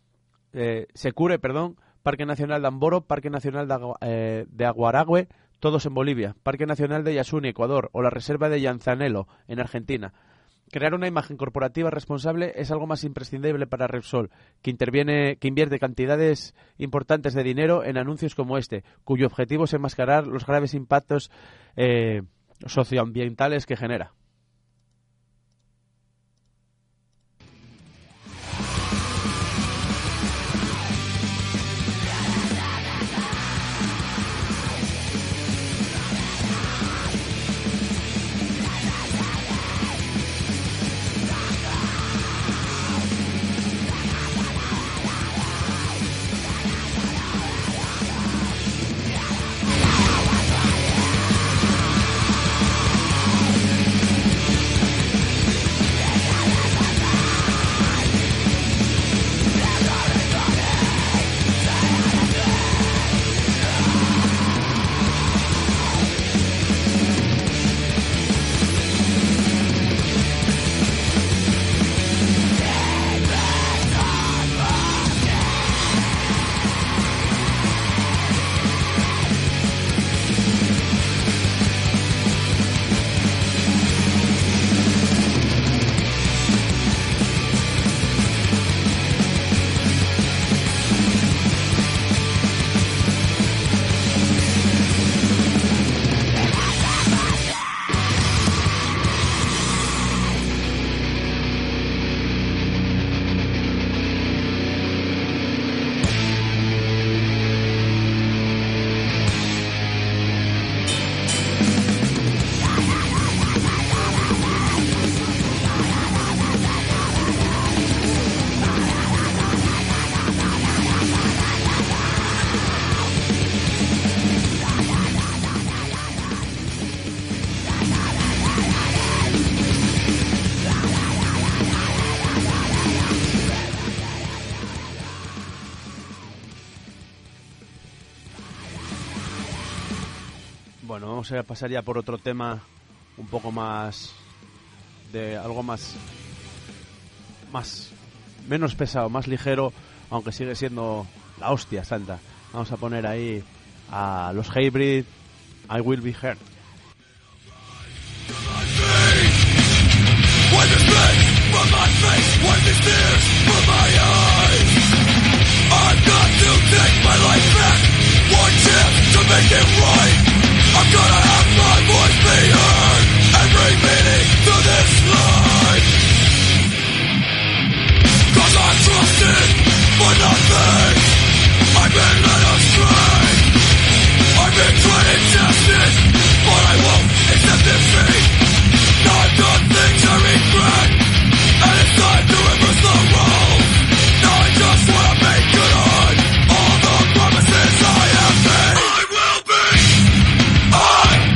Parque Nacional de Amboro, Parque Nacional de Aguaragüe, todos en Bolivia, Parque Nacional de Yasuni, Ecuador, o la Reserva de Llanzanelo, en Argentina. Crear una imagen corporativa responsable es algo más imprescindible para Repsol, que invierte cantidades importantes de dinero en anuncios como este, cuyo objetivo es enmascarar los graves impactos socioambientales que genera. Bueno, vamos a pasar ya por otro tema un poco más de algo más menos pesado, más ligero, aunque sigue siendo la hostia santa. Vamos a poner ahí a los Hybrid, I Will Be Heard. I'm gonna have my voice be heard and bring meaning to this life. 'Cause I'm trusted for nothing. I've been led astray. I've been tried and tested, but I won't accept defeat. Now I've done things I regret, and it's time to reverse the roles. Now I just wanna make good on all the promises I have made. I will be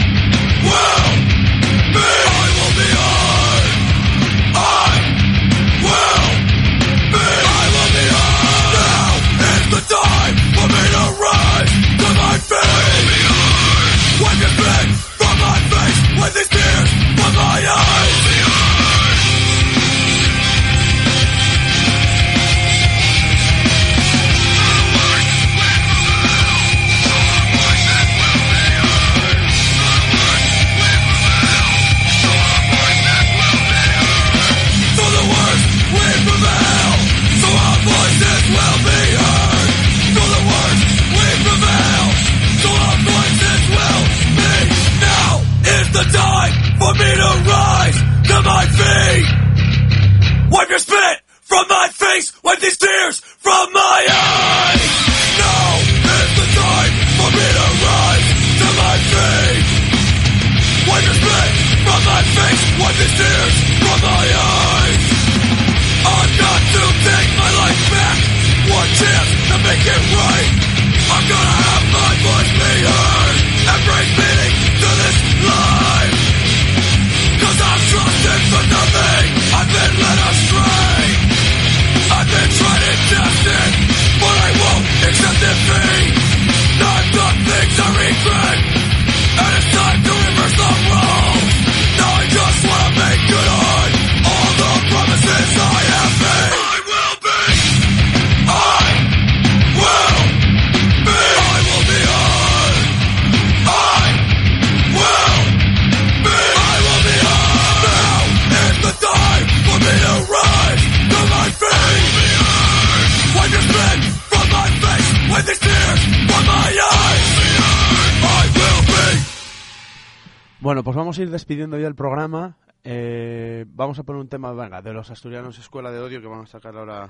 It's the time for me to rise to my feet. Wipe your spit from my face, wipe these tears from my eyes. Now is the time for me to rise to my feet. Wipe your spit from my face, wipe these tears from my eyes. I've got to take my life back, one chance to make it right. I'm gonna have my voice be heard and bring meaning to this life. Cause I'm trusted for nothing, I've been led astray. I've been tried and tested, but I won't accept defeat. I've done things I regret, and it's time to reverse the roles. Now I just wanna make good on all the promises I have made. I will be, I will be, I will be heard. I will be, I will be heard. Now is the time for me to rise to my feet. Wipe your spit from my face, wipe these tears from my eyes. I will be. Bueno, pues vamos a ir despidiendo ya el programa. Vamos a poner un tema, venga, de los asturianos Escuela de Odio, que van a sacar ahora.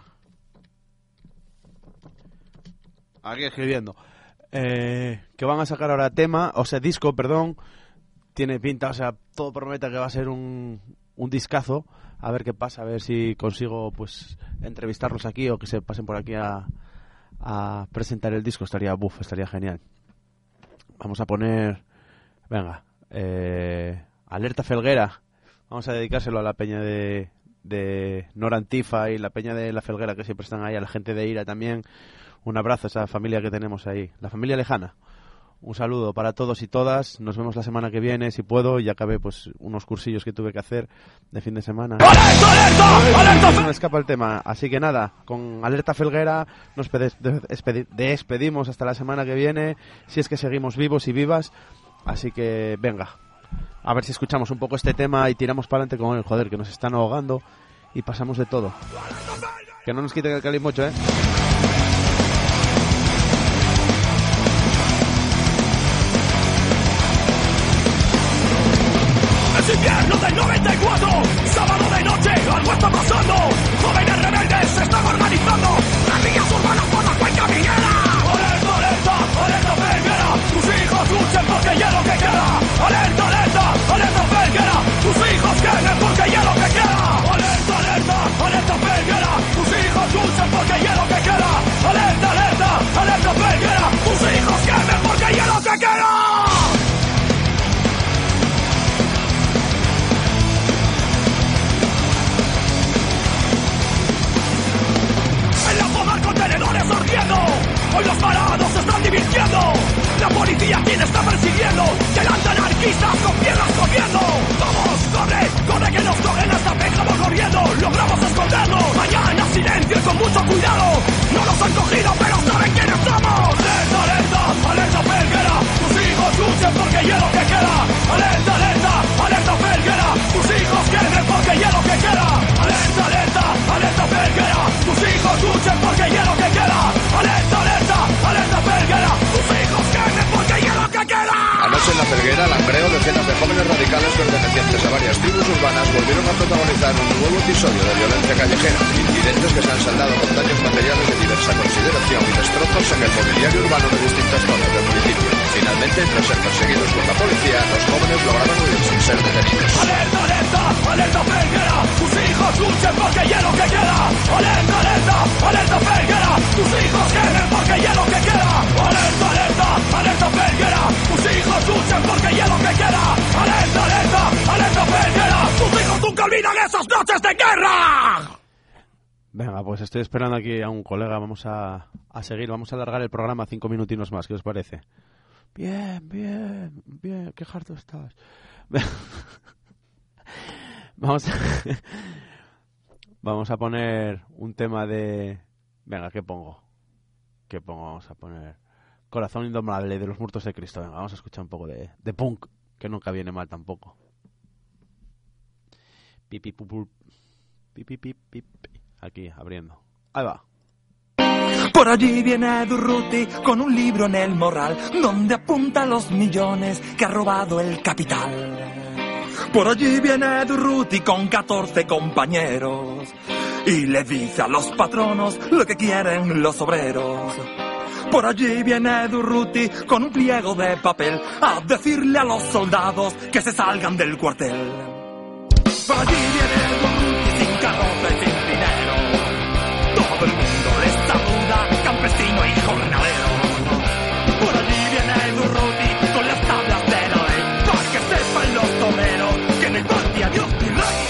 Aquí escribiendo. Que van a sacar ahora tema, o sea, disco, perdón. Tiene pinta, o sea, todo promete que va a ser un discazo. A ver qué pasa, a ver si consigo pues entrevistarlos aquí o que se pasen por aquí a presentar el disco. Estaría genial. Vamos a poner, venga, Alerta Felguera. Vamos a dedicárselo a la peña de Nora Antifa y la peña de La Felguera, que siempre están ahí, a la gente de Ira también. Un abrazo a esa familia que tenemos ahí, la familia lejana. Un saludo para todos y todas. Nos vemos la semana que viene, si puedo. Ya acabé pues unos cursillos que tuve que hacer de fin de semana. ¡Alerta! No me escapa el tema. Así que nada, con Alerta Felguera nos despedimos hasta la semana que viene, si es que seguimos vivos y vivas. Así que venga, a ver si escuchamos un poco este tema y tiramos para adelante con él. Joder, que nos están ahogando y pasamos de todo. Que no nos quiten el calimocho, ¿eh? Es invierno del 94, sábado de noche, algo está pasando. Jóvenes rebeldes se están organizando, guerrillas urbanas por la cuenca minera. Alerta, alerta, alerta Felguera, tus hijos luchen porque ya lo que queda. Alerta, alerta, alerta Felguera, tus hijos quemen porque ya lo que queda. Alerta, alerta, alerta Felguera, tus hijos luchen porque ya lo que queda. Alerta, alerta, alerta Felguera, tus hijos quemen porque ya lo que queda. Contenedores ardiendo, hoy los parados se están divirtiendo. La policía quien está persiguiendo, delante anarquistas con piedras corriendo. Vamos, corre, corre que nos cogen hasta pejamos corriendo. Logramos escondernos, mañana silencio y con mucho cuidado. No nos han cogido pero saben quiénes somos. Alerta, alerta, alerta Felguera, tus hijos luchen porque ya lo que queda. Alerta, alerta, alerta Felguera, tus hijos quemen porque ya lo que queda. Alerta, alerta, alerta Felguera, tus hijos luchen porque ya lo que queda. Alerta, alerta, alerta Felguera, tus hijos quemen porque ya lo que queda. Anoche en La Felguera, Langreo, decenas de jóvenes radicales pertenecientes a varias tribus urbanas volvieron a protagonizar un nuevo episodio de violencia callejera. Incidentes que se han saldado con daños materiales de diversa consideración y destrozos en el mobiliario urbano de distintas zonas del municipio. Finalmente, tras ser perseguidos por la policía, los jóvenes lograron huir sin ser detenidos. Alerta, alerta, alerta Felguera, tus hijos luchen porque ya lo que queda. Alerta, alerta, alerta Felguera, tus hijos quemen porque ya lo que queda. Alerta, alerta, alerta Felguera, tus hijos luchen porque ya lo que queda. Alerta, alerta, alerta Felguera, tus hijos nunca olvidan esas noches de guerra. Venga, pues estoy esperando aquí a un colega. Vamos a seguir, vamos a alargar el programa 5 minutinos más. ¿Qué os parece? Bien, bien, bien. Qué harto estás. Vamos a poner un tema de... Venga, ¿qué pongo? Vamos a poner Corazón Indomable de los Muertos de Cristo. Venga, vamos a escuchar un poco de punk, que nunca viene mal tampoco. Pipi, pupul. Pipi, pipi, pipi. Aquí, abriendo. Ahí va. Por allí viene Durruti con un libro en el morral, donde apunta los millones que ha robado el capital. Por allí viene Durruti con 14 compañeros y le dice a los patronos lo que quieren los obreros. Por allí viene Durruti con un pliego de papel a decirle a los soldados que se salgan del cuartel. Por allí viene Durruti sin carroza y sin dinero. Todo el mundo le saluda, campesino y jornalero. Por allí viene Durruti con las tablas de la ley, para que sepan los toreros que no hay patria, Dios ni rey.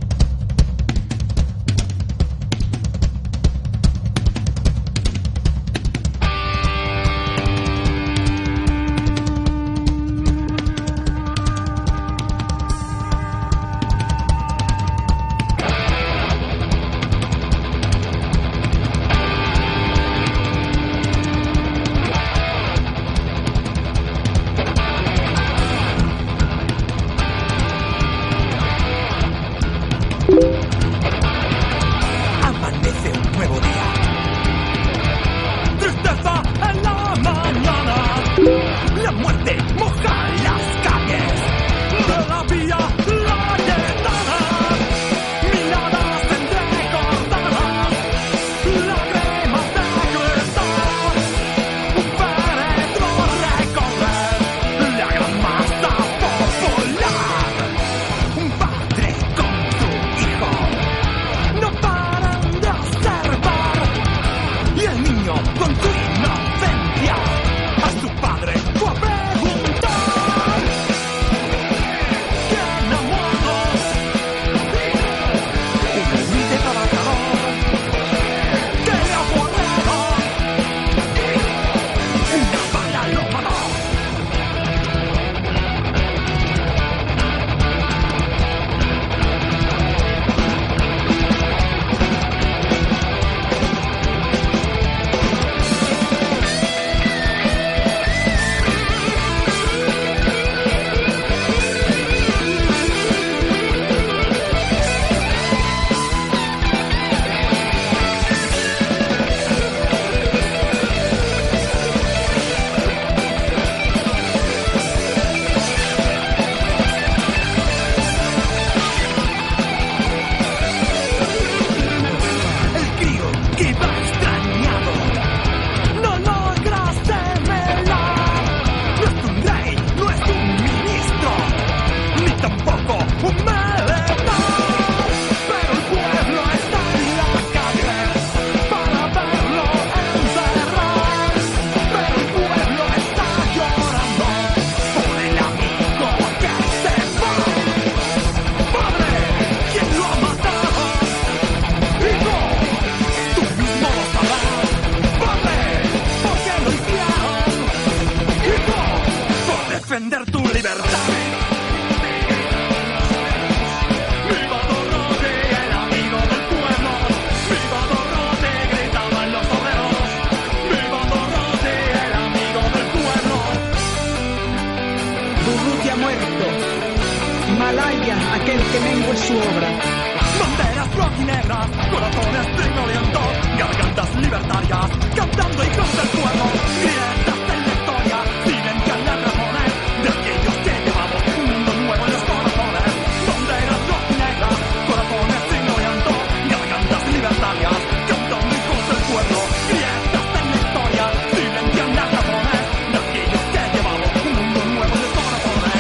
aquel que mengue su obra. Banderas rojinegras, corazones trignolientos, gargantas libertarias, cantando hijos del pueblo, grietas en la historia, silencian las razones de aquellos que llevamos un mundo nuevo en los corazones. Banderas rojinegras, corazones trignolientos, gargantas libertarias, cantando hijos del pueblo, grietas en la historia, silencian las razones de aquellos que llevamos un mundo nuevo en los corazones.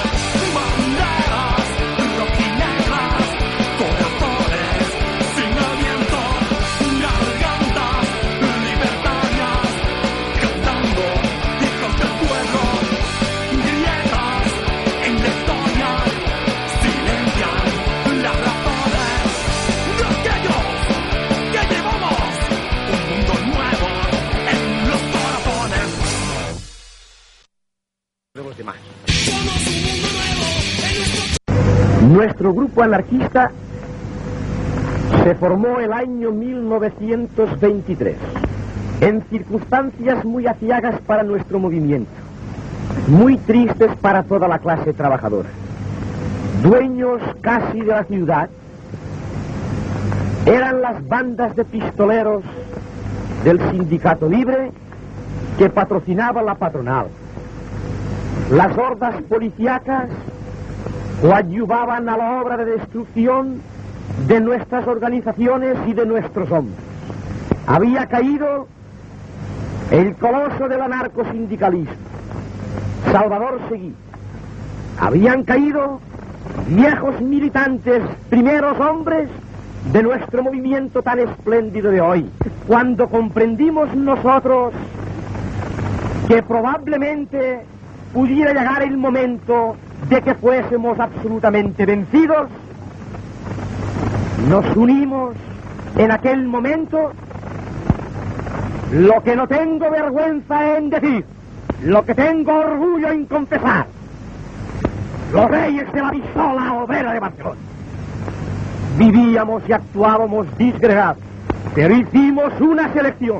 Banderas rojinegras, corazones sin aliento, gargantas libertarias, cantando hijos del pueblo, grietas en la historia, silencian las razones de aquellos que llevamos un mundo nuevo en los corazones. Nuestro grupo anarquista se formó el año 1923, en circunstancias muy aciagas para nuestro movimiento, muy tristes para toda la clase trabajadora. Dueños casi de la ciudad eran las bandas de pistoleros del Sindicato Libre que patrocinaba la patronal. Las hordas policíacas coadyuvaban a la obra de destrucción de nuestras organizaciones y de nuestros hombres. Había caído el coloso del anarcosindicalismo, Salvador Seguí. Habían caído viejos militantes, primeros hombres de nuestro movimiento tan espléndido de hoy. Cuando comprendimos nosotros que probablemente pudiera llegar el momento de que fuésemos absolutamente vencidos, nos unimos en aquel momento, lo que no tengo vergüenza en decir, lo que tengo orgullo en confesar, los reyes de la pistola obrera de Barcelona. Vivíamos y actuábamos disgregados, pero hicimos una selección.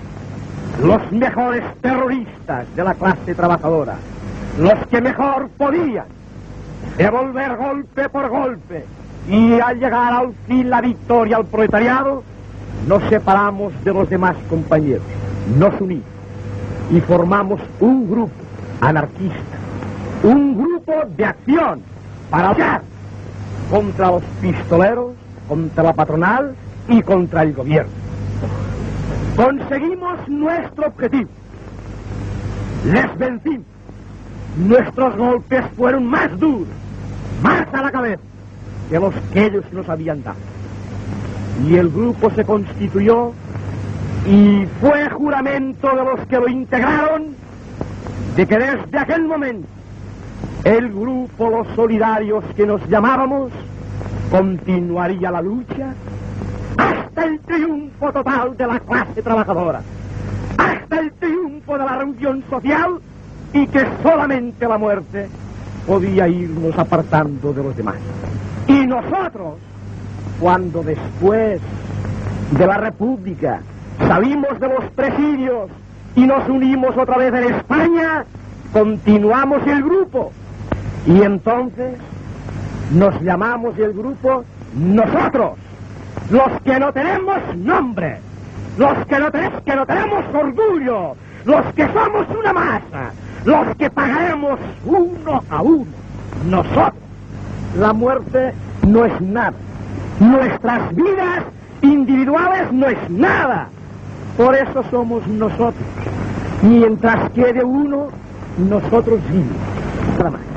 Los mejores terroristas de la clase trabajadora, los que mejor podían devolver golpe por golpe y al llegar al fin la victoria al proletariado, nos separamos de los demás compañeros, nos unimos y formamos un grupo anarquista, un grupo de acción para luchar contra los pistoleros, contra la patronal y contra el gobierno. Conseguimos nuestro objetivo, les vencimos, nuestros golpes fueron más duros, más a la cabeza que los que ellos nos habían dado. Y el grupo se constituyó y fue juramento de los que lo integraron de que desde aquel momento el grupo Los Solidarios, que nos llamábamos, continuaría la lucha hasta el triunfo total de la clase trabajadora, hasta el triunfo de la reunión social, y que solamente la muerte podía irnos apartando de los demás. Y nosotros, cuando después de la República salimos de los presidios y nos unimos otra vez en España, continuamos el grupo y entonces nos llamamos el grupo nosotros, los que no tenemos nombre, los que no tenemos orgullo, los que somos una masa, los que pagaremos uno a uno, nosotros. La muerte no es nada, nuestras vidas individuales no es nada, por eso somos nosotros. Mientras quede uno, nosotros vivimos, nada más.